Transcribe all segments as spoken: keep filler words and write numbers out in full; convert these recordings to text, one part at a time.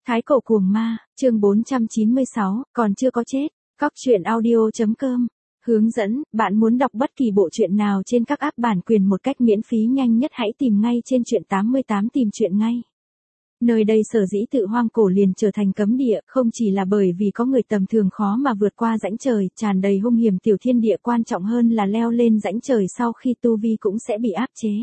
Thái cổ cuồng ma, chương bốn trăm chín mươi sáu, còn chưa có chết. Cóc truyện audio chấm com. Hướng dẫn, bạn muốn đọc bất kỳ bộ truyện nào trên các app bản quyền một cách miễn phí nhanh nhất hãy tìm ngay trên truyện tám mươi tám tìm truyện ngay. Nơi đây sở dĩ tự hoang cổ liền trở thành cấm địa, không chỉ là bởi vì có người tầm thường khó mà vượt qua rãnh trời, tràn đầy hung hiểm tiểu thiên địa, quan trọng hơn là leo lên rãnh trời sau khi tu vi cũng sẽ bị áp chế.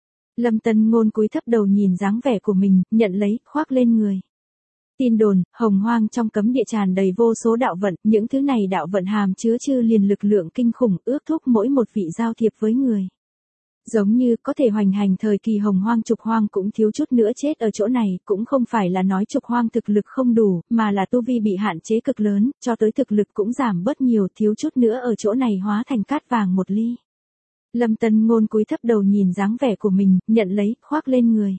Lâm Tân Ngôn cúi thấp đầu nhìn dáng vẻ của mình, nhận lấy, khoác lên người. Tin đồn, hồng hoang trong cấm địa tràn đầy vô số đạo vận, những thứ này đạo vận hàm chứa chư liền lực lượng kinh khủng, ước thúc mỗi một vị giao thiệp với người. Giống như có thể hoành hành thời kỳ hồng hoang, trục hoang cũng thiếu chút nữa chết ở chỗ này, cũng không phải là nói trục hoang thực lực không đủ, mà là tu vi bị hạn chế cực lớn, cho tới thực lực cũng giảm bớt nhiều, thiếu chút nữa ở chỗ này hóa thành cát vàng một ly. Lâm Tân Ngôn cúi thấp đầu nhìn dáng vẻ của mình, nhận lấy, khoác lên người.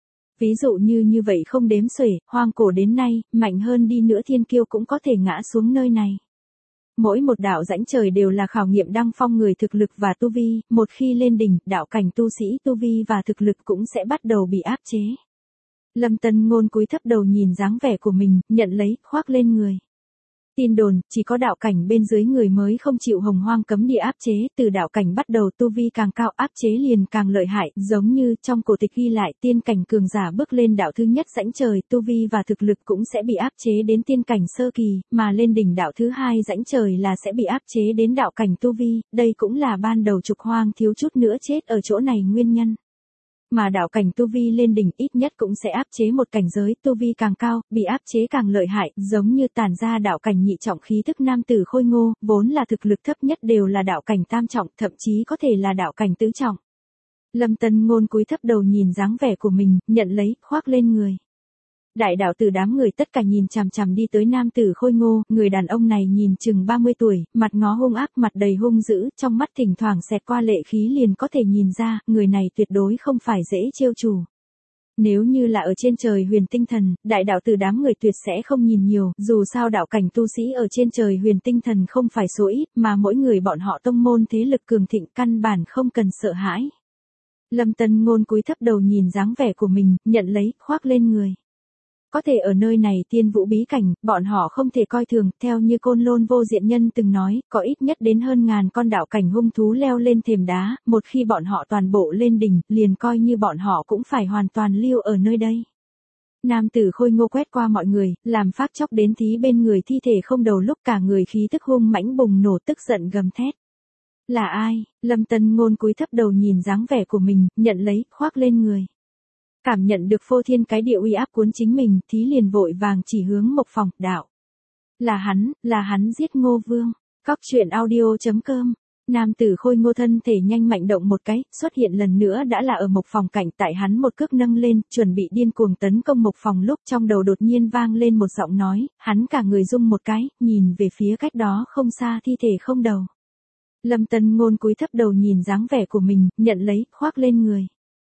Ví dụ như như vậy không đếm xuể, hoang cổ đến nay, mạnh hơn đi nữa thiên kiêu cũng có thể ngã xuống nơi này. Mỗi một đạo rãnh trời đều là khảo nghiệm đăng phong người thực lực và tu vi, một khi lên đỉnh, đạo cảnh tu sĩ tu vi và thực lực cũng sẽ bắt đầu bị áp chế. Lâm Tân Ngôn cúi thấp đầu nhìn dáng vẻ của mình, nhận lấy, khoác lên người. Tin đồn, chỉ có đạo cảnh bên dưới người mới không chịu hồng hoang cấm địa áp chế, từ đạo cảnh bắt đầu tu vi càng cao áp chế liền càng lợi hại, giống như trong cổ tịch ghi lại tiên cảnh cường giả bước lên đạo thứ nhất rãnh trời, tu vi và thực lực cũng sẽ bị áp chế đến tiên cảnh sơ kỳ, mà lên đỉnh đạo thứ hai rãnh trời là sẽ bị áp chế đến đạo cảnh tu vi, đây cũng là ban đầu trục hoang thiếu chút nữa chết ở chỗ này nguyên nhân. Mà đạo cảnh tu vi lên đỉnh ít nhất cũng sẽ áp chế một cảnh giới, tu vi càng cao, bị áp chế càng lợi hại, giống như tản ra đạo cảnh nhị trọng khí thức nam tử Khôi Ngô, vốn là thực lực thấp nhất đều là đạo cảnh tam trọng, thậm chí có thể là đạo cảnh tứ trọng. Lâm Tân Ngôn cúi thấp đầu nhìn dáng vẻ của mình, nhận lấy, khoác lên người. Đại đạo tử đám người tất cả nhìn chằm chằm đi tới nam tử Khôi Ngô, người đàn ông này nhìn chừng ba mươi tuổi, mặt ngó hung ác, mặt đầy hung dữ, trong mắt thỉnh thoảng xẹt qua lệ khí liền có thể nhìn ra, người này tuyệt đối không phải dễ trêu chủ. Nếu như là ở trên trời huyền tinh thần, đại đạo tử đám người tuyệt sẽ không nhìn nhiều, dù sao đạo cảnh tu sĩ ở trên trời huyền tinh thần không phải số ít, mà mỗi người bọn họ tông môn thế lực cường thịnh căn bản không cần sợ hãi. Lâm Tân Ngôn cúi thấp đầu nhìn dáng vẻ của mình, nhận lấy, khoác lên người. Có thể ở nơi này tiên vũ bí cảnh, bọn họ không thể coi thường, theo như Côn Lôn Vô Diện Nhân từng nói, có ít nhất đến hơn ngàn con đạo cảnh hung thú leo lên thềm đá, một khi bọn họ toàn bộ lên đỉnh, liền coi như bọn họ cũng phải hoàn toàn lưu ở nơi đây. Nam tử Khôi Ngô quét qua mọi người, làm phát chóc đến thí bên người thi thể không đầu, lúc cả người khí tức hung mãnh bùng nổ, tức giận gầm thét. Là ai? Lâm Tân Ngôn cúi thấp đầu nhìn dáng vẻ của mình, nhận lấy, khoác lên người. Cảm nhận được phô thiên cái địa uy áp cuốn chính mình, thí liền vội vàng chỉ hướng Mộc Phòng, đạo. Là hắn, là hắn giết Ngô Vương. Cóc truyện audio chấm com. Nam tử Khôi Ngô thân thể nhanh mạnh động một cái, xuất hiện lần nữa đã là ở Mộc Phòng cạnh, tại hắn một cước nâng lên, chuẩn bị điên cuồng tấn công Mộc Phòng lúc trong đầu đột nhiên vang lên một giọng nói, hắn cả người rung một cái, nhìn về phía cách đó không xa thi thể không đầu. Lâm Tân Ngôn cúi thấp đầu nhìn dáng vẻ của mình, nhận lấy, khoác lên người.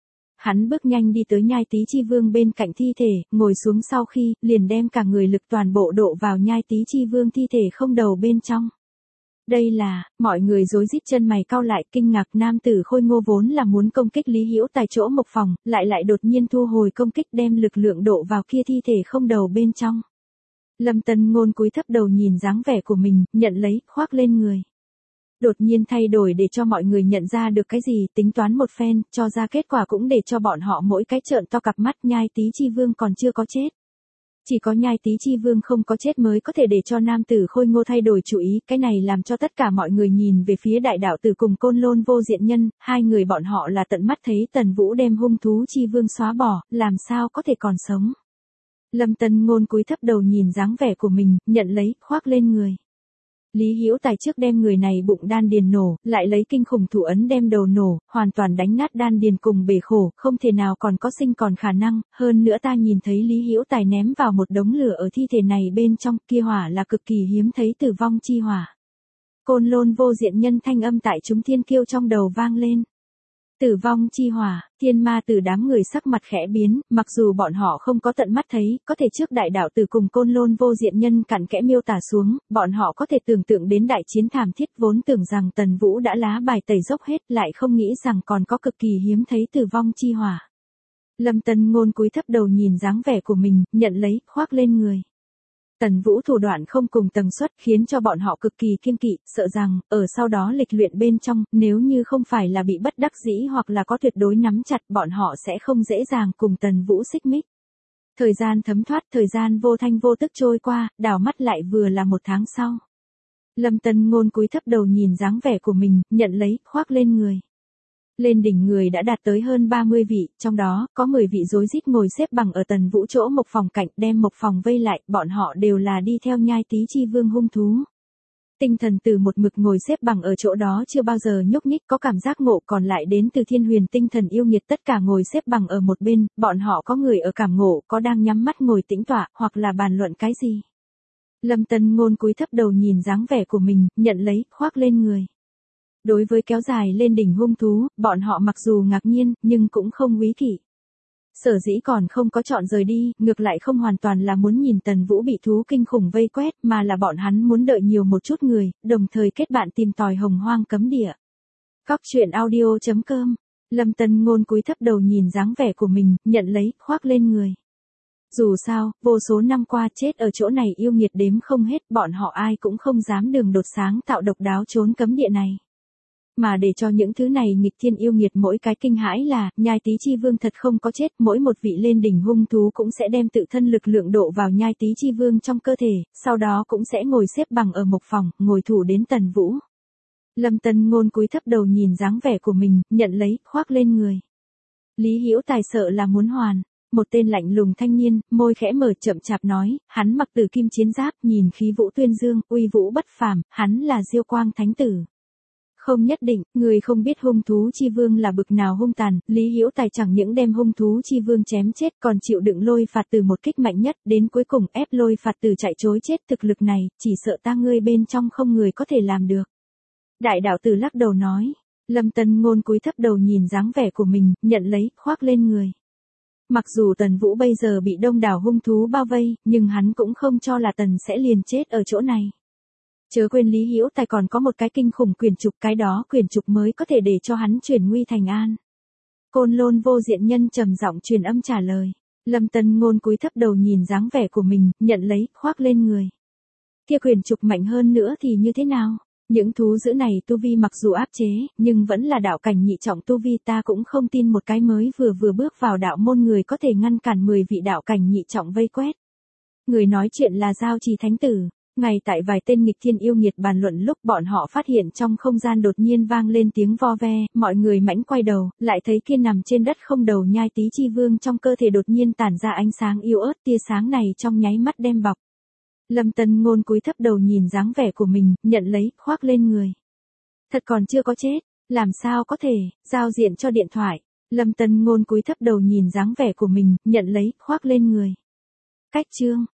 Hắn bước nhanh đi tới Nhai Tý Chi Vương bên cạnh thi thể, ngồi xuống sau khi, liền đem cả người lực toàn bộ độ vào Nhai Tý Chi Vương thi thể không đầu bên trong. Đây là, mọi người rối rít chân mày cau lại, kinh ngạc. Nam tử Khôi Ngô vốn là muốn công kích Lý Hữu Tài chỗ Mộc Phòng, lại lại đột nhiên thu hồi công kích, đem lực lượng độ vào kia thi thể không đầu bên trong. Lâm Tân Ngôn cúi thấp đầu nhìn dáng vẻ của mình, nhận lấy, khoác lên người. Đột nhiên thay đổi để cho mọi người nhận ra được cái gì, tính toán một phen, cho ra kết quả cũng để cho bọn họ mỗi cái trợn to cặp mắt. Nhai Tý Chi Vương còn chưa có chết. Chỉ có Nhai Tý Chi Vương không có chết mới có thể để cho nam tử Khôi Ngô thay đổi chủ ý, cái này làm cho tất cả mọi người nhìn về phía đại đạo tử cùng Côn Lôn Vô Diện Nhân, hai người bọn họ là tận mắt thấy Tần Vũ đem hung thú Chi Vương xóa bỏ, làm sao có thể còn sống. Lâm Tân Ngôn cúi thấp đầu nhìn dáng vẻ của mình, nhận lấy, khoác lên người. Lý Hữu Tài trước đem người này bụng đan điền nổ, lại lấy kinh khủng thủ ấn đem đầu nổ, hoàn toàn đánh nát đan điền cùng bể khổ, không thể nào còn có sinh còn khả năng, hơn nữa ta nhìn thấy Lý Hữu Tài ném vào một đống lửa ở thi thể này bên trong, kia hỏa là cực kỳ hiếm thấy tử vong chi hỏa. Côn Lôn Vô Diện Nhân thanh âm tại chúng thiên kiêu trong đầu vang lên. Tử vong chi hỏa, thiên ma tử đám người sắc mặt khẽ biến, mặc dù bọn họ không có tận mắt thấy, có thể trước đại đạo tử cùng Côn Lôn Vô Diện Nhân cặn kẽ miêu tả xuống, bọn họ có thể tưởng tượng đến đại chiến thảm thiết, vốn tưởng rằng Tần Vũ đã lá bài tẩy dốc hết, lại không nghĩ rằng còn có cực kỳ hiếm thấy tử vong chi hỏa. Lâm Tân Ngôn cúi thấp đầu nhìn dáng vẻ của mình, nhận lấy, khoác lên người. Tần Vũ thủ đoạn không cùng tầng suất khiến cho bọn họ cực kỳ kiêng kỵ, sợ rằng, ở sau đó lịch luyện bên trong, nếu như không phải là bị bất đắc dĩ hoặc là có tuyệt đối nắm chặt bọn họ sẽ không dễ dàng cùng Tần Vũ xích mích. Thời gian thấm thoát, thời gian vô thanh vô tức trôi qua, đảo mắt lại vừa là một tháng sau. Lâm Tân Ngôn cúi thấp đầu nhìn dáng vẻ của mình, nhận lấy, khoác lên người. Lên đỉnh người đã đạt tới hơn ba mươi vị, trong đó, có mười vị rối rít ngồi xếp bằng ở Tần Vũ chỗ Mộc Phòng cạnh, đem Mộc Phòng vây lại, bọn họ đều là đi theo nhai tí chi vương hung thú. Tinh thần từ một mực ngồi xếp bằng ở chỗ đó chưa bao giờ nhúc nhích, có cảm giác ngộ, còn lại đến từ thiên huyền tinh thần yêu nghiệt tất cả ngồi xếp bằng ở một bên, bọn họ có người ở cảm ngộ, có đang nhắm mắt ngồi tĩnh tọa, hoặc là bàn luận cái gì. Lâm Tân Ngôn cúi thấp đầu nhìn dáng vẻ của mình, nhận lấy, khoác lên người. Đối với kéo dài lên đỉnh hung thú, bọn họ mặc dù ngạc nhiên, nhưng cũng không quý kỵ. Sở dĩ còn không có chọn rời đi, ngược lại không hoàn toàn là muốn nhìn Tần Vũ bị thú kinh khủng vây quét, mà là bọn hắn muốn đợi nhiều một chút người, đồng thời kết bạn tìm tòi hồng hoang cấm địa. Cóc truyện audio chấm com. Lâm Tân Ngôn cúi thấp đầu nhìn dáng vẻ của mình, nhận lấy, khoác lên người. Dù sao, vô số năm qua chết ở chỗ này yêu nghiệt đếm không hết, bọn họ ai cũng không dám đường đột sáng tạo độc đáo trốn cấm địa này. Mà để cho những thứ này nghịch thiên yêu nghiệt mỗi cái kinh hãi là, nhai tí chi vương thật không có chết, mỗi một vị lên đỉnh hung thú cũng sẽ đem tự thân lực lượng độ vào nhai tí chi vương trong cơ thể, sau đó cũng sẽ ngồi xếp bằng ở Mộc Phòng, ngồi thủ đến Tần Vũ. Lâm Tân Ngôn cúi thấp đầu nhìn dáng vẻ của mình, nhận lấy, khoác lên người. Lý Hữu Tài sợ là muốn hoàn. Một tên lạnh lùng thanh niên, môi khẽ mở chậm chạp nói, hắn mặc tử kim chiến giáp, nhìn khí vũ tuyên dương, uy vũ bất phàm, hắn là Diêu Quang Thánh Tử. Không nhất định, người không biết hung thú chi vương là bực nào hung tàn, Lý Hữu Tài chẳng những đem hung thú chi vương chém chết còn chịu đựng lôi phạt từ một kích mạnh nhất, đến cuối cùng ép lôi phạt từ chạy trối chết, thực lực này, chỉ sợ ta ngươi bên trong không người có thể làm được. Đại đạo tử lắc đầu nói, Lâm Tân Ngôn cúi thấp đầu nhìn dáng vẻ của mình, nhận lấy, khoác lên người. Mặc dù Tần Vũ bây giờ bị đông đảo hung thú bao vây, nhưng hắn cũng không cho là Tần sẽ liền chết ở chỗ này. Chớ quên Lý Hữu Tài còn có một cái kinh khủng quyền trục, cái đó quyền trục mới có thể để cho hắn chuyển nguy thành an. Côn Lôn Vô Diện Nhân trầm giọng truyền âm trả lời. Lâm Tân Ngôn cúi thấp đầu nhìn dáng vẻ của mình, nhận lấy, khoác lên người. Kia quyền trục mạnh hơn nữa thì như thế nào? Những thú dữ này tu vi mặc dù áp chế, nhưng vẫn là đạo cảnh nhị trọng tu vi, ta cũng không tin một cái mới vừa vừa bước vào đạo môn người có thể ngăn cản mười vị đạo cảnh nhị trọng vây quét. Người nói chuyện là Giao Trì Thánh Tử. Ngay tại vài tên nghịch thiên yêu nghiệt bàn luận lúc bọn họ phát hiện trong không gian đột nhiên vang lên tiếng vo ve, mọi người mãnh quay đầu, lại thấy kia nằm trên đất không đầu nhai tí chi vương trong cơ thể đột nhiên tản ra ánh sáng yếu ớt, tia sáng này trong nháy mắt đem bọc. Lâm Tân Ngôn cúi thấp đầu nhìn dáng vẻ của mình, nhận lấy, khoác lên người. Thật còn chưa có chết, làm sao có thể, giao diện cho điện thoại. Lâm Tân Ngôn cúi thấp đầu nhìn dáng vẻ của mình, nhận lấy, khoác lên người. Cách chương